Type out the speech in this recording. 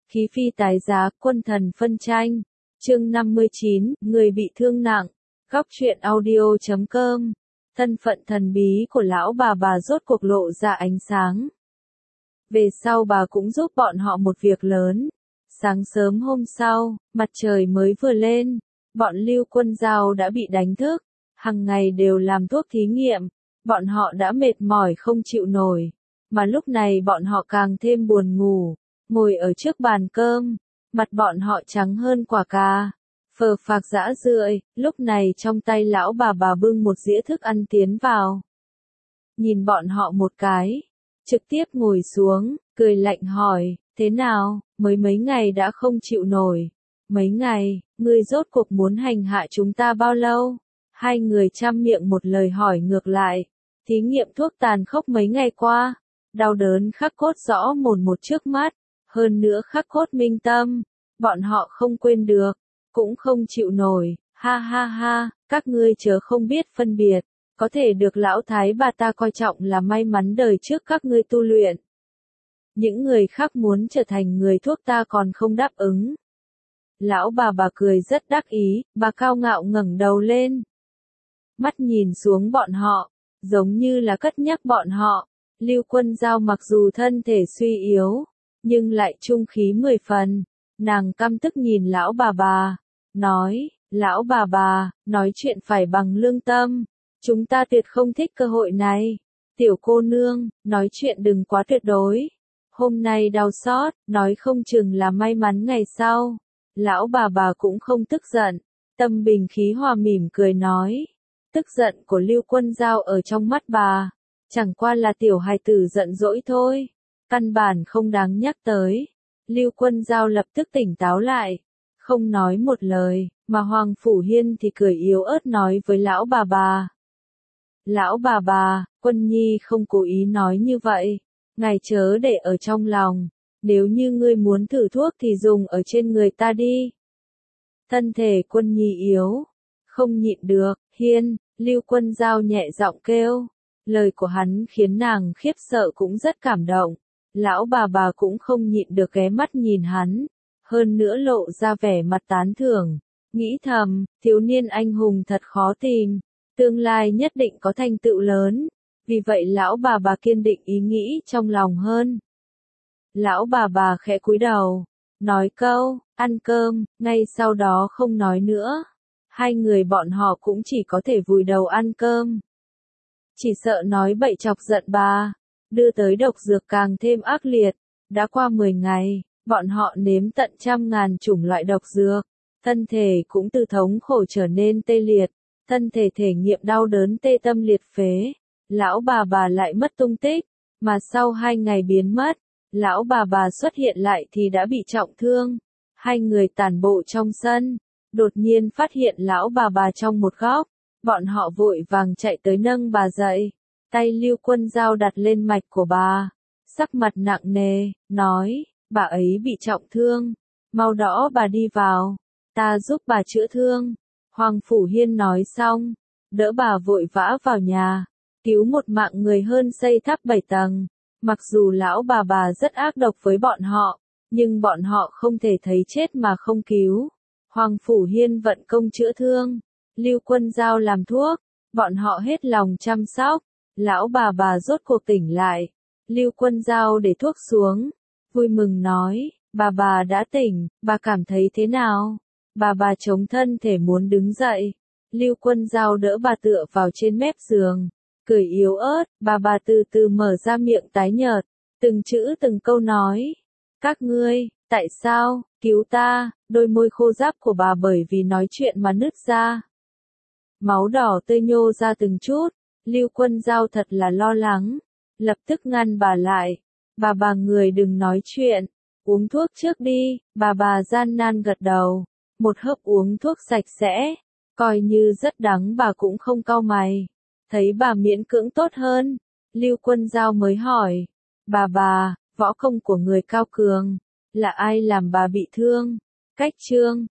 Khí phi tái giá, quân thần phân tranh. Chương 59, người bị thương nặng. Góc truyện audio.com. Thân phận thần bí của lão bà rốt cuộc lộ ra ánh sáng. Về sau bà cũng giúp bọn họ một việc lớn. Sáng sớm hôm sau, mặt trời mới vừa lên, bọn Lưu Quân Giao đã bị đánh thức, hàng ngày đều làm thuốc thí nghiệm, bọn họ đã mệt mỏi không chịu nổi, mà lúc này bọn họ càng thêm buồn ngủ, ngồi ở trước bàn cơm, mặt bọn họ trắng hơn quả cà, phờ phạc rã rượi, lúc này trong tay lão bà bưng một dĩa thức ăn tiến vào. Nhìn bọn họ một cái, trực tiếp ngồi xuống, cười lạnh hỏi, thế nào, mới mấy ngày đã không chịu nổi. Mấy ngày, ngươi rốt cuộc muốn hành hạ chúng ta bao lâu? Hai người trăm miệng một lời hỏi ngược lại. Thí nghiệm thuốc tàn khốc mấy ngày qua, đau đớn khắc cốt rõ mồn một trước mắt, hơn nữa khắc cốt minh tâm, bọn họ không quên được, cũng không chịu nổi, ha ha ha, các ngươi chớ không biết phân biệt, có thể được lão thái bà ta coi trọng là may mắn đời trước các ngươi tu luyện. Những người khác muốn trở thành người thuốc ta còn không đáp ứng. Lão bà cười rất đắc ý, bà cao ngạo ngẩng đầu lên. Mắt nhìn xuống bọn họ, giống như là cất nhắc bọn họ. Lưu Quân Giao mặc dù thân thể suy yếu, nhưng lại trung khí 10 phần. Nàng căm tức nhìn lão bà, nói, lão bà, nói chuyện phải bằng lương tâm. Chúng ta tuyệt không thích cơ hội này. Tiểu cô nương, nói chuyện đừng quá tuyệt đối. Hôm nay đau xót, nói không chừng là may mắn ngày sau. Lão bà cũng không tức giận, tâm bình khí hòa mỉm cười nói. Tức giận của Lưu Quân Giao ở trong mắt bà, chẳng qua là tiểu hài tử giận dỗi thôi, căn bản không đáng nhắc tới. Lưu Quân Giao lập tức tỉnh táo lại, không nói một lời, mà Hoàng Phủ Hiên thì cười yếu ớt nói với lão bà. Lão bà, Quân Nhi không cố ý nói như vậy, ngài chớ để ở trong lòng, nếu như ngươi muốn thử thuốc thì dùng ở trên người ta đi. Thân thể Quân Nhi yếu, không nhịn được, Hiên, Lưu Quân Giao nhẹ giọng kêu, lời của hắn khiến nàng khiếp sợ cũng rất cảm động, lão bà cũng không nhịn được ghé mắt nhìn hắn, hơn nữa lộ ra vẻ mặt tán thưởng, nghĩ thầm, thiếu niên anh hùng thật khó tìm, tương lai nhất định có thành tựu lớn, vì vậy lão bà kiên định ý nghĩ trong lòng hơn. Lão bà khẽ cúi đầu, nói câu, ăn cơm, ngay sau đó không nói nữa. Hai người bọn họ cũng chỉ có thể vùi đầu ăn cơm. Chỉ sợ nói bậy chọc giận bà, đưa tới độc dược càng thêm ác liệt. Đã qua 10 ngày, bọn họ nếm tận trăm ngàn chủng loại độc dược. Thân thể cũng từ thống khổ trở nên tê liệt. Thân thể thể nghiệm đau đớn tê tâm liệt phế. Lão bà lại mất tung tích, mà sau 2 ngày biến mất. Lão bà xuất hiện lại thì đã bị trọng thương. Hai người tản bộ trong sân, đột nhiên phát hiện lão bà trong một góc. Bọn họ vội vàng chạy tới nâng bà dậy. Tay Lưu Quân Giao đặt lên mạch của bà. Sắc mặt nặng nề, nói, bà ấy bị trọng thương. Mau đỡ bà đi vào. Ta giúp bà chữa thương. Hoàng Phủ Hiên nói xong, đỡ bà vội vã vào nhà. Cứu một mạng người hơn xây tháp 7 tầng. Mặc dù lão bà rất ác độc với bọn họ, nhưng bọn họ không thể thấy chết mà không cứu. Hoàng Phủ Hiên vận công chữa thương, Lưu Quân Giao làm thuốc, bọn họ hết lòng chăm sóc. Lão bà rốt cuộc tỉnh lại. Lưu Quân Giao để thuốc xuống, vui mừng nói, bà đã tỉnh, bà cảm thấy thế nào? Bà chống thân thể muốn đứng dậy. Lưu Quân Giao đỡ bà tựa vào trên mép giường, cười yếu ớt, bà từ từ mở ra miệng tái nhợt, từng chữ từng câu nói. Các ngươi, tại sao, cứu ta, đôi môi khô ráp của bà bởi vì nói chuyện mà nứt ra. Máu đỏ tươi nhô ra từng chút, Lưu Quân Giao thật là lo lắng, lập tức ngăn bà lại. Bà người đừng nói chuyện, uống thuốc trước đi, bà gian nan gật đầu, một hớp uống thuốc sạch sẽ, coi như rất đắng bà cũng không cau mày. Thấy bà miễn cưỡng tốt hơn, Lưu Quân Giao mới hỏi, bà, võ công của người cao cường, là ai làm bà bị thương? Cách Trương,